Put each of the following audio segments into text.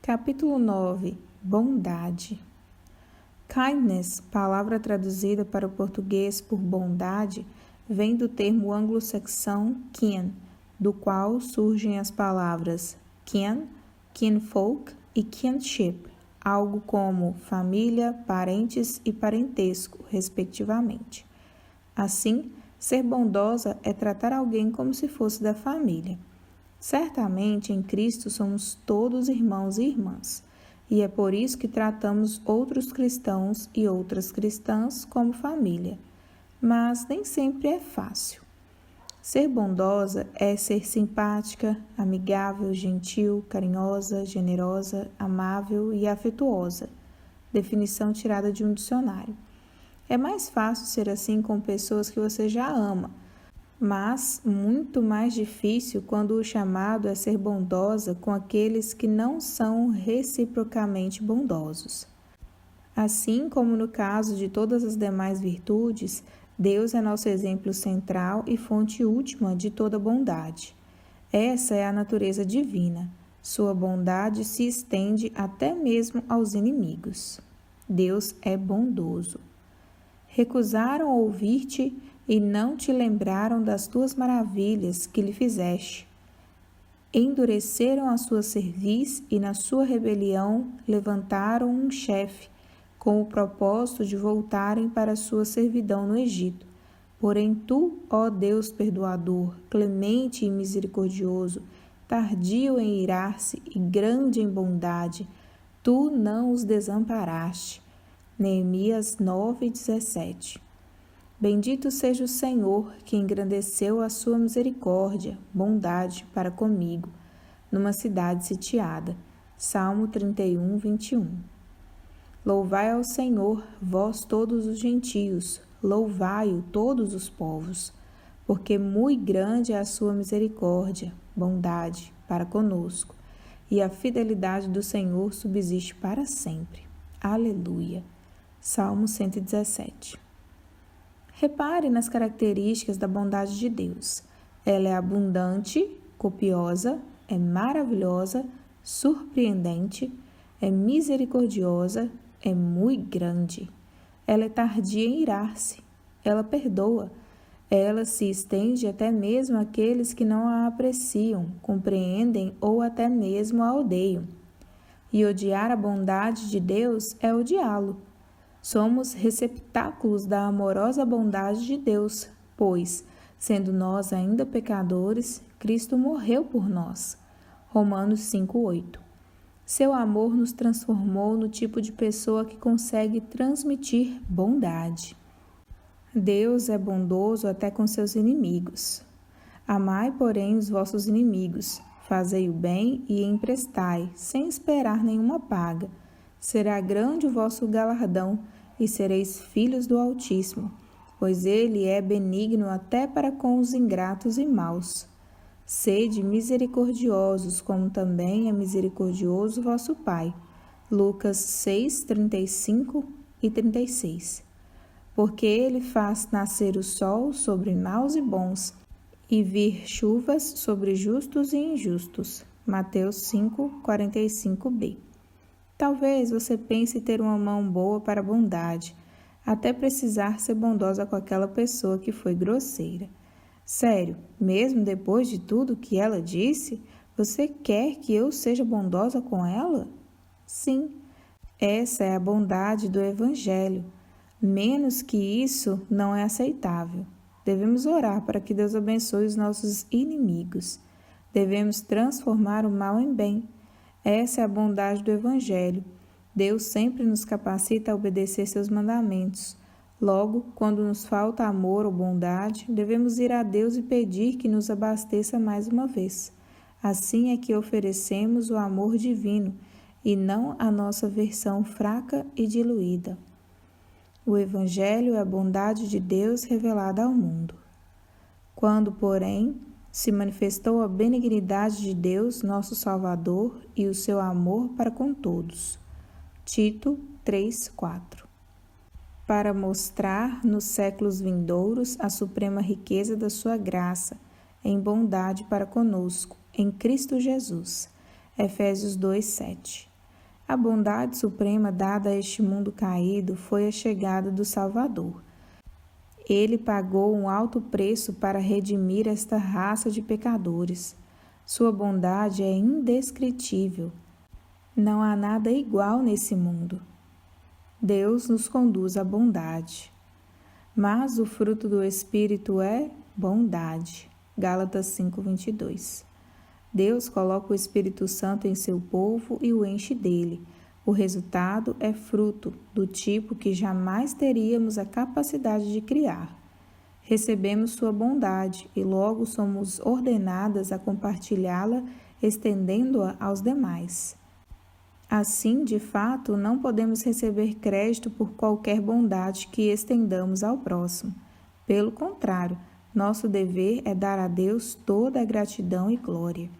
Capítulo 9. Bondade. Kindness, palavra traduzida para o português por bondade, vem do termo anglo-saxão kin, do qual surgem as palavras kin, kinfolk e kinship, algo como família, parentes e parentesco, respectivamente. Assim, ser bondosa é tratar alguém como se fosse da família. Certamente, em Cristo somos todos irmãos e irmãs, e é por isso que tratamos outros cristãos e outras cristãs como família. Mas nem sempre é fácil. Ser bondosa é ser simpática, amigável, gentil, carinhosa, generosa, amável e afetuosa. Definição tirada de um dicionário. É mais fácil ser assim com pessoas que você já ama, mas muito mais difícil quando o chamado é ser bondosa com aqueles que não são reciprocamente bondosos. Assim como no caso de todas as demais virtudes, Deus é nosso exemplo central e fonte última de toda bondade. Essa é a natureza divina. Sua bondade se estende até mesmo aos inimigos. Deus é bondoso. Recusaram ouvir-te e não te lembraram das tuas maravilhas que lhe fizeste. Endureceram a sua cerviz e na sua rebelião levantaram um chefe, com o propósito de voltarem para a sua servidão no Egito. Porém tu, ó Deus perdoador, clemente e misericordioso, tardio em irar-se e grande em bondade, tu não os desamparaste. Neemias 9:17. Bendito seja o Senhor, que engrandeceu a sua misericórdia, bondade para comigo, numa cidade sitiada. Salmo 31:21. Louvai ao Senhor, vós todos os gentios, louvai-o todos os povos, porque muito grande é a sua misericórdia, bondade para conosco, e a fidelidade do Senhor subsiste para sempre. Aleluia. Salmo 117. Repare nas características da bondade de Deus. Ela é abundante, copiosa, é maravilhosa, surpreendente, é misericordiosa, é muito grande. Ela é tardia em irar-se, ela perdoa, ela se estende até mesmo àqueles que não a apreciam, compreendem ou até mesmo a odeiam. E odiar a bondade de Deus é odiá-lo. Somos receptáculos da amorosa bondade de Deus, pois, sendo nós ainda pecadores, Cristo morreu por nós. Romanos 5:8. Seu amor nos transformou no tipo de pessoa que consegue transmitir bondade. Deus é bondoso até com seus inimigos. Amai, porém, os vossos inimigos, fazei o bem e emprestai, sem esperar nenhuma paga. Será grande o vosso galardão, e sereis filhos do Altíssimo, pois ele é benigno até para com os ingratos e maus. Sede misericordiosos, como também é misericordioso vosso Pai. Lucas 6:35 e 36. Porque ele faz nascer o sol sobre maus e bons, e vir chuvas sobre justos e injustos. Mateus 5:45b. Talvez você pense ter uma mão boa para a bondade, até precisar ser bondosa com aquela pessoa que foi grosseira. Sério, mesmo depois de tudo que ela disse, você quer que eu seja bondosa com ela? Sim, essa é a bondade do Evangelho. Menos que isso não é aceitável. Devemos orar para que Deus abençoe os nossos inimigos. Devemos transformar o mal em bem. Essa é a bondade do Evangelho. Deus sempre nos capacita a obedecer seus mandamentos. Logo, quando nos falta amor ou bondade, devemos ir a Deus e pedir que nos abasteça mais uma vez. Assim é que oferecemos o amor divino e não a nossa versão fraca e diluída. O Evangelho é a bondade de Deus revelada ao mundo. Quando, porém, se manifestou a benignidade de Deus, nosso Salvador, e o seu amor para com todos. Tito 3:4. Para mostrar nos séculos vindouros a suprema riqueza da sua graça, em bondade para conosco, em Cristo Jesus. Efésios 2:7. A bondade suprema dada a este mundo caído foi a chegada do Salvador. Ele pagou um alto preço para redimir esta raça de pecadores. Sua bondade é indescritível. Não há nada igual nesse mundo. Deus nos conduz à bondade. Mas o fruto do Espírito é bondade. Gálatas 5:22. Deus coloca o Espírito Santo em seu povo e o enche dele. O resultado é fruto do tipo que jamais teríamos a capacidade de criar. Recebemos sua bondade e logo somos ordenadas a compartilhá-la, estendendo-a aos demais. Assim, de fato, não podemos receber crédito por qualquer bondade que estendamos ao próximo. Pelo contrário, nosso dever é dar a Deus toda a gratidão e glória.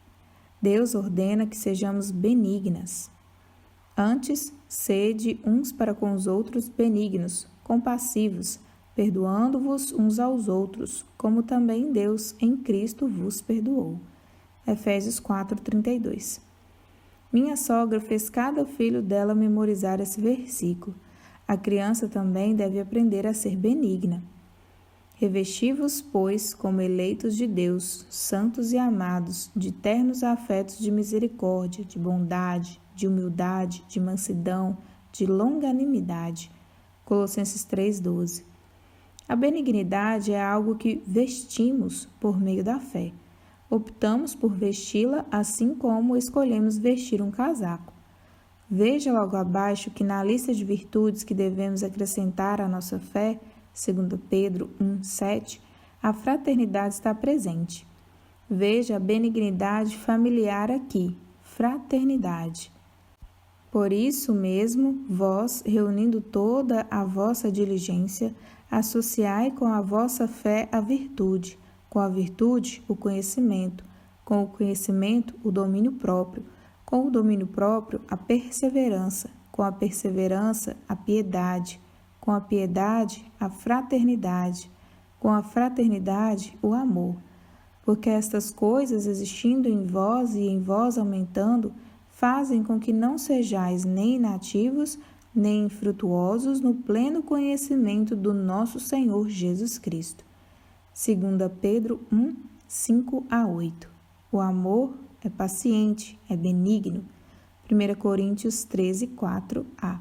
Deus ordena que sejamos benignas. Antes, sede uns para com os outros benignos, compassivos, perdoando-vos uns aos outros, como também Deus em Cristo vos perdoou. Efésios 4:32. Minha sogra fez cada filho dela memorizar esse versículo. A criança também deve aprender a ser benigna. Revesti-vos, pois, como eleitos de Deus, santos e amados, de ternos afetos de misericórdia, de bondade, de humildade, de mansidão, de longanimidade. Colossenses 3:12. A benignidade é algo que vestimos por meio da fé. Optamos por vesti-la assim como escolhemos vestir um casaco. Veja logo abaixo que na lista de virtudes que devemos acrescentar à nossa fé, 2 Pedro 1:7, a fraternidade está presente. Veja a benignidade familiar aqui, fraternidade. Por isso mesmo, vós, reunindo toda a vossa diligência, associai com a vossa fé a virtude, com a virtude o conhecimento, com o conhecimento o domínio próprio, com o domínio próprio a perseverança, com a perseverança a piedade, com a piedade a fraternidade, com a fraternidade o amor. Porque estas coisas, existindo em vós e em vós aumentando, fazem com que não sejais nem inativos, nem infrutuosos no pleno conhecimento do nosso Senhor Jesus Cristo. 2 Pedro 1:5-8. O amor é paciente, é benigno. 1 Coríntios 13:4a.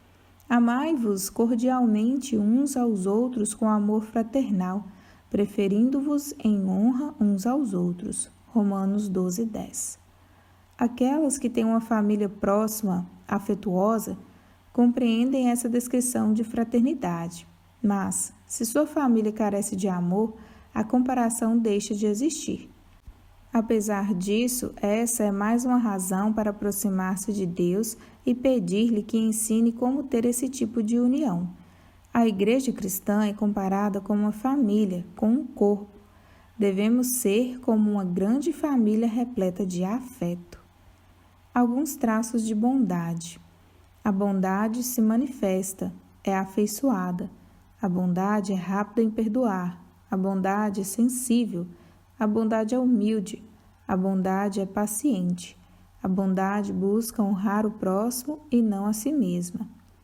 Amai-vos cordialmente uns aos outros com amor fraternal, preferindo-vos em honra uns aos outros. Romanos 12:10. Aquelas que têm uma família próxima, afetuosa, compreendem essa descrição de fraternidade. Mas, se sua família carece de amor, a comparação deixa de existir. Apesar disso, essa é mais uma razão para aproximar-se de Deus e pedir-lhe que ensine como ter esse tipo de união. A igreja cristã é comparada com uma família, com um corpo. Devemos ser como uma grande família repleta de afeto. Alguns traços de bondade. A bondade se manifesta, é afeiçoada. A bondade é rápida em perdoar. A bondade é sensível. A bondade é humilde. A bondade é paciente. A bondade busca honrar o próximo e não a si mesma.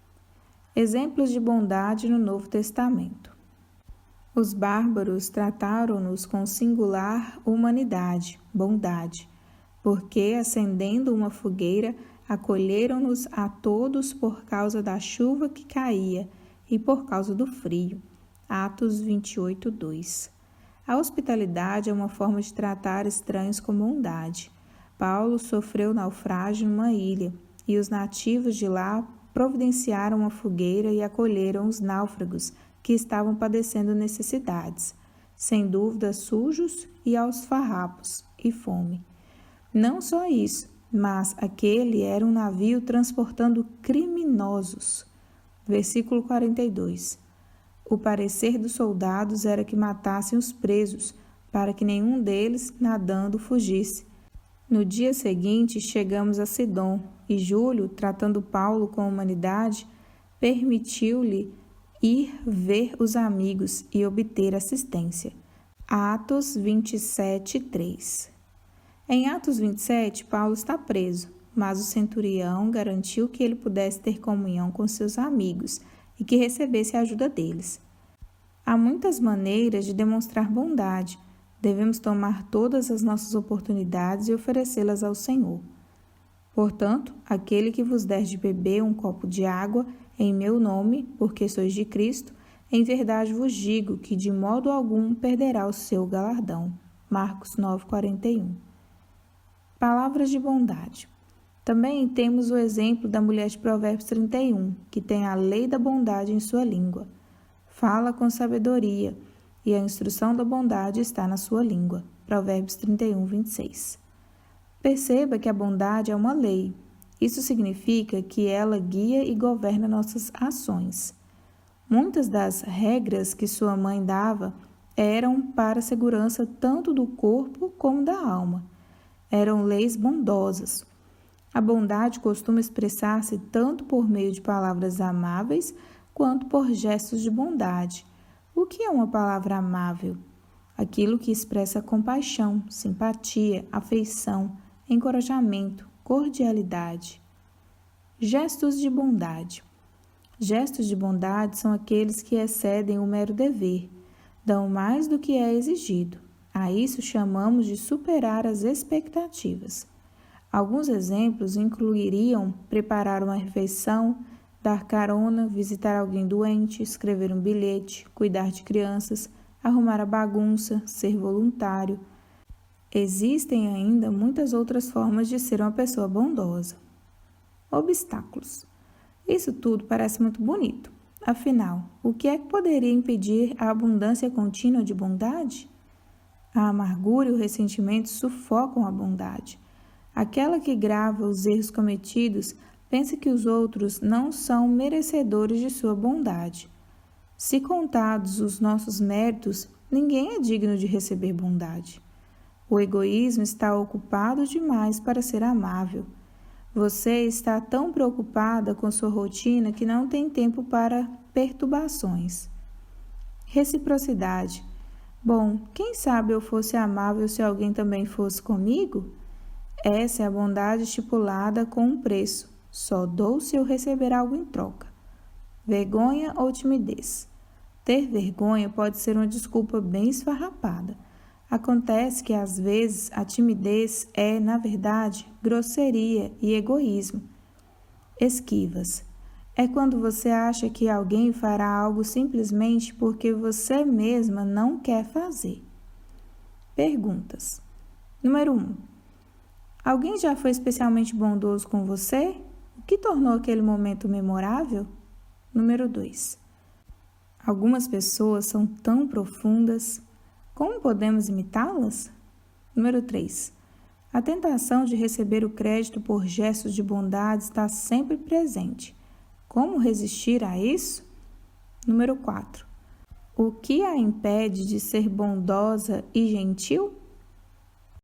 Exemplos de bondade no Novo Testamento. Os bárbaros trataram-nos com singular humanidade, bondade, porque, acendendo uma fogueira, acolheram-nos a todos por causa da chuva que caía e por causa do frio. Atos 28:2. A hospitalidade é uma forma de tratar estranhos com bondade. Paulo sofreu naufrágio numa ilha, e os nativos de lá providenciaram uma fogueira e acolheram os náufragos que estavam padecendo necessidades, sem dúvida sujos e aos farrapos e fome. Não só isso, mas aquele era um navio transportando criminosos. Versículo 42. O parecer dos soldados era que matassem os presos, para que nenhum deles, nadando, fugisse. No dia seguinte, chegamos a Sidom, e Júlio, tratando Paulo com humanidade, permitiu-lhe ir ver os amigos e obter assistência. Atos 27:3. Em Atos 27, Paulo está preso, mas o centurião garantiu que ele pudesse ter comunhão com seus amigos e que recebesse a ajuda deles. Há muitas maneiras de demonstrar bondade. Devemos tomar todas as nossas oportunidades e oferecê-las ao Senhor. Portanto, aquele que vos der de beber um copo de água em meu nome, porque sois de Cristo, em verdade vos digo que de modo algum perderá o seu galardão. Marcos 9:41. Palavras de bondade. Também temos o exemplo da mulher de Provérbios 31, que tem a lei da bondade em sua língua. Fala com sabedoria, e a instrução da bondade está na sua língua. Provérbios 31:26. Perceba que a bondade é uma lei. Isso significa que ela guia e governa nossas ações. Muitas das regras que sua mãe dava eram para a segurança tanto do corpo como da alma. Eram leis bondosas. A bondade costuma expressar-se tanto por meio de palavras amáveis quanto por gestos de bondade. O que é uma palavra amável? Aquilo que expressa compaixão, simpatia, afeição, encorajamento, cordialidade. Gestos de bondade. Gestos de bondade são aqueles que excedem o mero dever, dão mais do que é exigido. A isso chamamos de superar as expectativas. Alguns exemplos incluiriam preparar uma refeição, dar carona, visitar alguém doente, escrever um bilhete, cuidar de crianças, arrumar a bagunça, ser voluntário. Existem ainda muitas outras formas de ser uma pessoa bondosa. Obstáculos. Isso tudo parece muito bonito. Afinal, o que é que poderia impedir a abundância contínua de bondade? A amargura e o ressentimento sufocam a bondade. Aquela que grava os erros cometidos pensa que os outros não são merecedores de sua bondade. Se contados os nossos méritos, ninguém é digno de receber bondade. O egoísmo está ocupado demais para ser amável. Você está tão preocupada com sua rotina que não tem tempo para perturbações. Reciprocidade. Bom, quem sabe eu fosse amável se alguém também fosse comigo? Essa é a bondade estipulada com um preço. Só dou se eu receber algo em troca. Vergonha ou timidez. Ter vergonha pode ser uma desculpa bem esfarrapada. Acontece que, às vezes, a timidez é, na verdade, grosseria e egoísmo. Esquivas. É quando você acha que alguém fará algo simplesmente porque você mesma não quer fazer. Perguntas. Número 1. Alguém já foi especialmente bondoso com você? O que tornou aquele momento memorável? Número 2. Algumas pessoas são tão profundas. Como podemos imitá-las? Número 3. A tentação de receber o crédito por gestos de bondade está sempre presente. Como resistir a isso? Número 4. O que a impede de ser bondosa e gentil?